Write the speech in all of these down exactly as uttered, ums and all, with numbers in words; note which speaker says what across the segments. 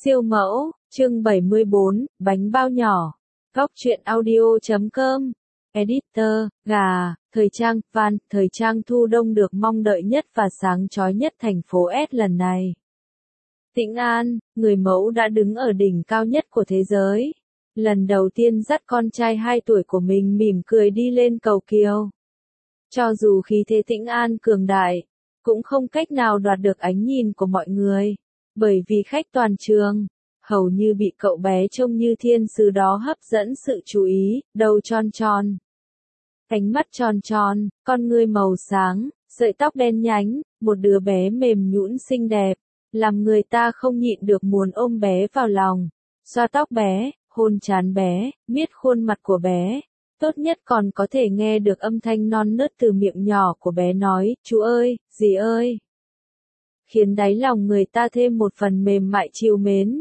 Speaker 1: Siêu mẫu, chương bảy mươi bốn, bánh bao nhỏ. Góc truyện audio chấm com. Editor, gà, thời trang, van, thời trang thu đông được mong đợi nhất và sáng chói nhất thành phố S lần này. Tĩnh An, người mẫu đã đứng ở đỉnh cao nhất của thế giới. Lần đầu tiên dắt con trai hai tuổi của mình mỉm cười đi lên cầu kiều. Cho dù khí thế Tĩnh An cường đại, cũng không cách nào đoạt được ánh nhìn của mọi người. Bởi vì khách toàn trường, hầu như bị cậu bé trông như thiên sứ đó hấp dẫn sự chú ý, đầu tròn tròn. Cánh mắt tròn tròn, con ngươi màu sáng, sợi tóc đen nhánh, một đứa bé mềm nhũn xinh đẹp, làm người ta không nhịn được muốn ôm bé vào lòng, xoa tóc bé, hôn trán bé, miết khuôn mặt của bé. Tốt nhất còn có thể nghe được âm thanh non nớt từ miệng nhỏ của bé nói, chú ơi, dì ơi. Khiến đáy lòng người ta thêm một phần mềm mại trìu mến.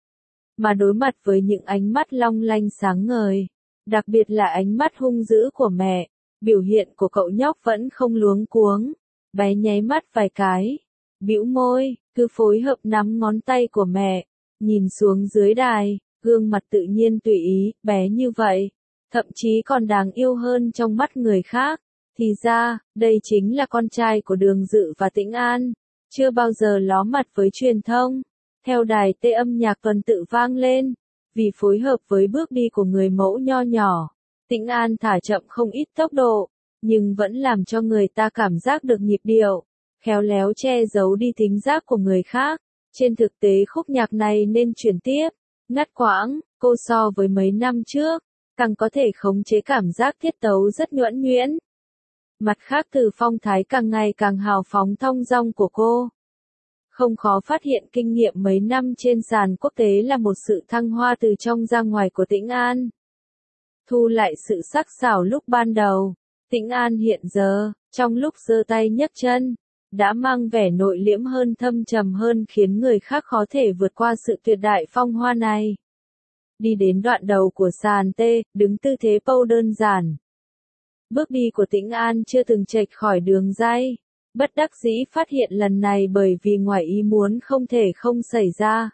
Speaker 1: Mà đối mặt với những ánh mắt long lanh sáng ngời, đặc biệt là ánh mắt hung dữ của mẹ, biểu hiện của cậu nhóc vẫn không luống cuống. Bé nháy mắt vài cái, bĩu môi, cứ phối hợp nắm ngón tay của mẹ, nhìn xuống dưới đài, gương mặt tự nhiên tùy ý, bé như vậy, thậm chí còn đáng yêu hơn trong mắt người khác. Thì ra, đây chính là con trai của Đường Dự và Tĩnh An. Chưa bao giờ ló mặt với truyền thông. Theo đài tê âm nhạc tuần tự vang lên, vì phối hợp với bước đi của người mẫu nho nhỏ, Tĩnh An thả chậm không ít tốc độ, nhưng vẫn làm cho người ta cảm giác được nhịp điệu, khéo léo che giấu đi thính giác của người khác. Trên thực tế khúc nhạc này nên chuyển tiếp, ngắt quãng, cô so với mấy năm trước, càng có thể khống chế cảm giác tiết tấu rất nhuần nhuyễn. Mặt khác từ phong thái càng ngày càng hào phóng thong dong của cô. Không khó phát hiện kinh nghiệm mấy năm trên sàn quốc tế là một sự thăng hoa từ trong ra ngoài của Tĩnh An. Thu lại sự sắc sảo lúc ban đầu, Tĩnh An hiện giờ, trong lúc giơ tay nhấc chân, đã mang vẻ nội liễm hơn thâm trầm hơn khiến người khác khó thể vượt qua sự tuyệt đại phong hoa này. Đi đến đoạn đầu của sàn T, đứng tư thế pose đơn giản. Bước đi của Tĩnh An chưa từng chệch khỏi đường ray, bất đắc dĩ phát hiện lần này bởi vì ngoài ý muốn không thể không xảy ra.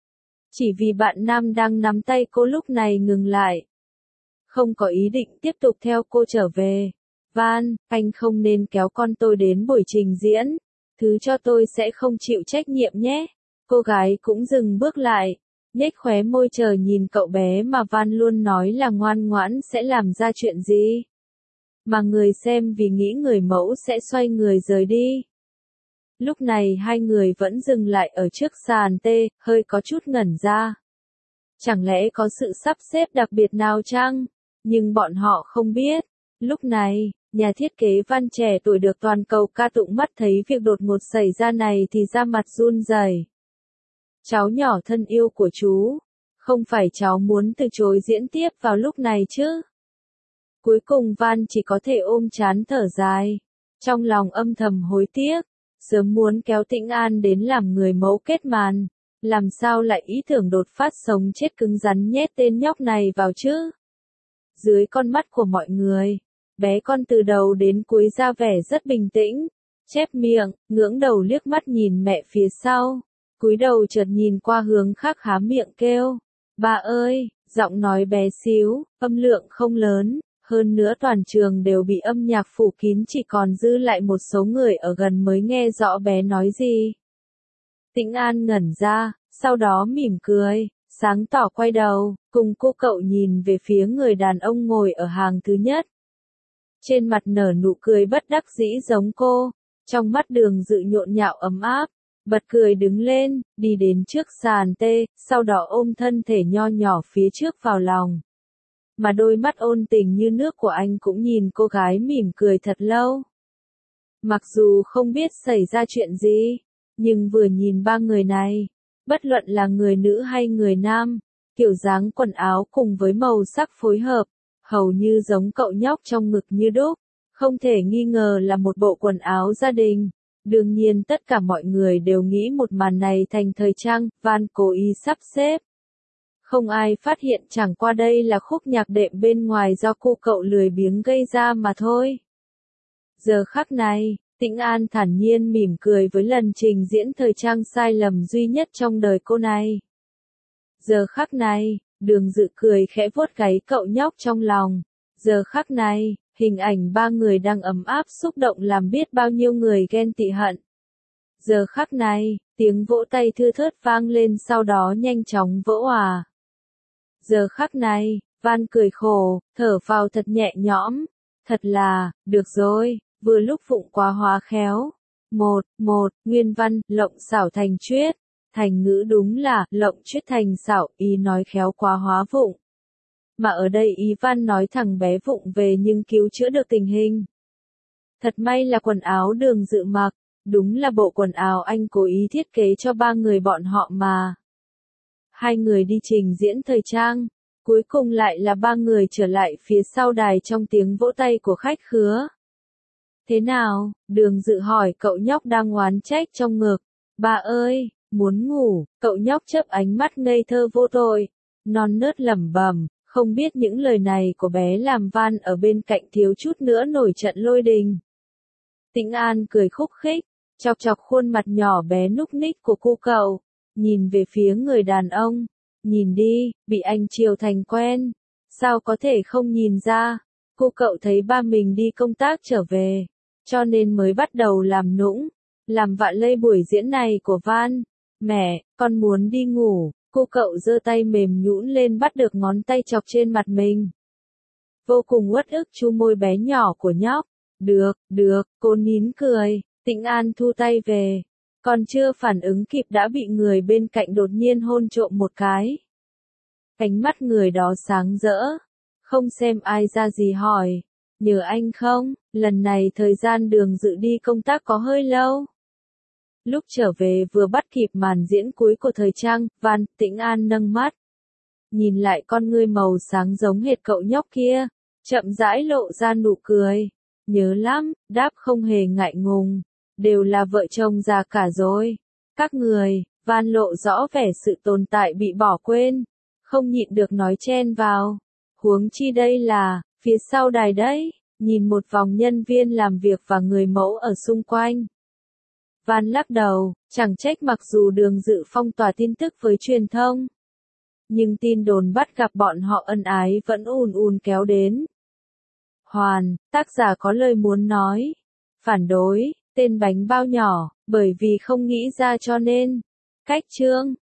Speaker 1: Chỉ vì bạn nam đang nắm tay cô lúc này ngừng lại. Không có ý định tiếp tục theo cô trở về. Van, anh không nên kéo con tôi đến buổi trình diễn. Thứ cho tôi sẽ không chịu trách nhiệm nhé. Cô gái cũng dừng bước lại, nhếch khóe môi chờ nhìn cậu bé mà Van luôn nói là ngoan ngoãn sẽ làm ra chuyện gì. Mà người xem vì nghĩ người mẫu sẽ xoay người rời đi. Lúc này hai người vẫn dừng lại ở trước sàn T, hơi có chút ngẩn ra. Chẳng lẽ có sự sắp xếp đặc biệt nào chăng? Nhưng bọn họ không biết. Lúc này, nhà thiết kế Van trẻ tuổi được toàn cầu ca tụng mắt thấy việc đột ngột xảy ra này thì ra mặt run rẩy. Cháu nhỏ thân yêu của chú, không phải cháu muốn từ chối diễn tiếp vào lúc này chứ? Cuối cùng Van chỉ có thể ôm trán thở dài, trong lòng âm thầm hối tiếc, sớm muốn kéo Tĩnh An đến làm người mẫu kết màn, làm sao lại ý tưởng đột phát sống chết cứng rắn nhét tên nhóc này vào chứ? Dưới con mắt của mọi người, bé con từ đầu đến cuối ra vẻ rất bình tĩnh, chép miệng, ngưỡng đầu liếc mắt nhìn mẹ phía sau, cúi đầu chợt nhìn qua hướng khác há miệng kêu, bà ơi, giọng nói bé xíu, âm lượng không lớn. Hơn nữa toàn trường đều bị âm nhạc phủ kín, chỉ còn dư lại một số người ở gần mới nghe rõ bé nói gì. Tĩnh An ngẩn ra, sau đó mỉm cười, sáng tỏ quay đầu, cùng cô cậu nhìn về phía người đàn ông ngồi ở hàng thứ nhất. Trên mặt nở nụ cười bất đắc dĩ giống cô, trong mắt Đường Dự nhộn nhạo ấm áp, bật cười đứng lên, đi đến trước sàn T, sau đó ôm thân thể nho nhỏ phía trước vào lòng. Mà đôi mắt ôn tình như nước của anh cũng nhìn cô gái mỉm cười thật lâu. Mặc dù không biết xảy ra chuyện gì, nhưng vừa nhìn ba người này, bất luận là người nữ hay người nam, kiểu dáng quần áo cùng với màu sắc phối hợp, hầu như giống cậu nhóc trong ngực như đúc, không thể nghi ngờ là một bộ quần áo gia đình. Đương nhiên tất cả mọi người đều nghĩ một màn này thành thời trang, Van cố ý sắp xếp. Không ai phát hiện chẳng qua đây là khúc nhạc đệm bên ngoài do cô cậu lười biếng gây ra mà thôi. Giờ khắc này, Tĩnh An thản nhiên mỉm cười với lần trình diễn thời trang sai lầm duy nhất trong đời cô này. Giờ khắc này, Đường Dự cười khẽ vuốt gáy cậu nhóc trong lòng. Giờ khắc này, hình ảnh ba người đang ấm áp xúc động làm biết bao nhiêu người ghen tị hận. Giờ khắc này, tiếng vỗ tay thưa thớt vang lên sau đó nhanh chóng vỡ òa. Giờ khắc này, Van cười khổ, thở vào thật nhẹ nhõm. Thật là, được rồi, vừa lúc Phụng quá hóa khéo. Một, một, nguyên văn, lộng xảo thành chuyết. Thành ngữ đúng là, lộng chuyết thành xảo, ý nói khéo quá hóa Phụng. Mà ở đây ý văn nói thằng bé Phụng về nhưng cứu chữa được tình hình. Thật may là quần áo Đường Dự mặc, đúng là bộ quần áo anh cố ý thiết kế cho ba người bọn họ mà. Hai người đi trình diễn thời trang, cuối cùng lại là ba người trở lại phía sau đài trong tiếng vỗ tay của khách khứa. Thế nào? Đường Dự hỏi cậu nhóc đang oán trách trong ngực. Ba ơi, muốn ngủ, cậu nhóc chớp ánh mắt ngây thơ vô tội. Non nớt lẩm bẩm, không biết những lời này của bé làm Van ở bên cạnh thiếu chút nữa nổi trận lôi đình. Tĩnh An cười khúc khích, chọc chọc khuôn mặt nhỏ bé núc ních của cô cậu, nhìn về phía người đàn ông. Nhìn đi, bị anh chiều thành quen. Sao có thể không nhìn ra? Cô cậu thấy ba mình đi công tác trở về, cho nên mới bắt đầu làm nũng, làm vạ lây buổi diễn này của Van. Mẹ, con muốn đi ngủ. Cô cậu giơ tay mềm nhũn lên bắt được ngón tay chọc trên mặt mình. Vô cùng uất ức chu môi bé nhỏ của nhóc. Được, được, cô nín cười. Tĩnh An thu tay về. Còn chưa phản ứng kịp đã bị người bên cạnh đột nhiên hôn trộm một cái. Ánh mắt người đó sáng rỡ. Không xem ai ra gì hỏi. Nhờ anh không, lần này thời gian Đường Dự đi công tác có hơi lâu. Lúc trở về vừa bắt kịp màn diễn cuối của thời trang, Van, Tĩnh An nâng mắt. Nhìn lại con ngươi màu sáng giống hệt cậu nhóc kia, chậm rãi lộ ra nụ cười. Nhớ lắm, đáp không hề ngại ngùng. Đều là vợ chồng già cả rồi. Các người, Van lộ rõ vẻ sự tồn tại bị bỏ quên. Không nhịn được nói chen vào. Huống chi đây là, phía sau đài đấy, nhìn một vòng nhân viên làm việc và người mẫu ở xung quanh. Van lắc đầu, chẳng trách mặc dù Đường Dự phong tỏa tin tức với truyền thông. Nhưng tin đồn bắt gặp bọn họ ân ái vẫn ùn ùn kéo đến. Hoàn, tác giả có lời muốn nói. Phản đối, tên bánh bao nhỏ, bởi vì không nghĩ ra cho nên. Cách chương.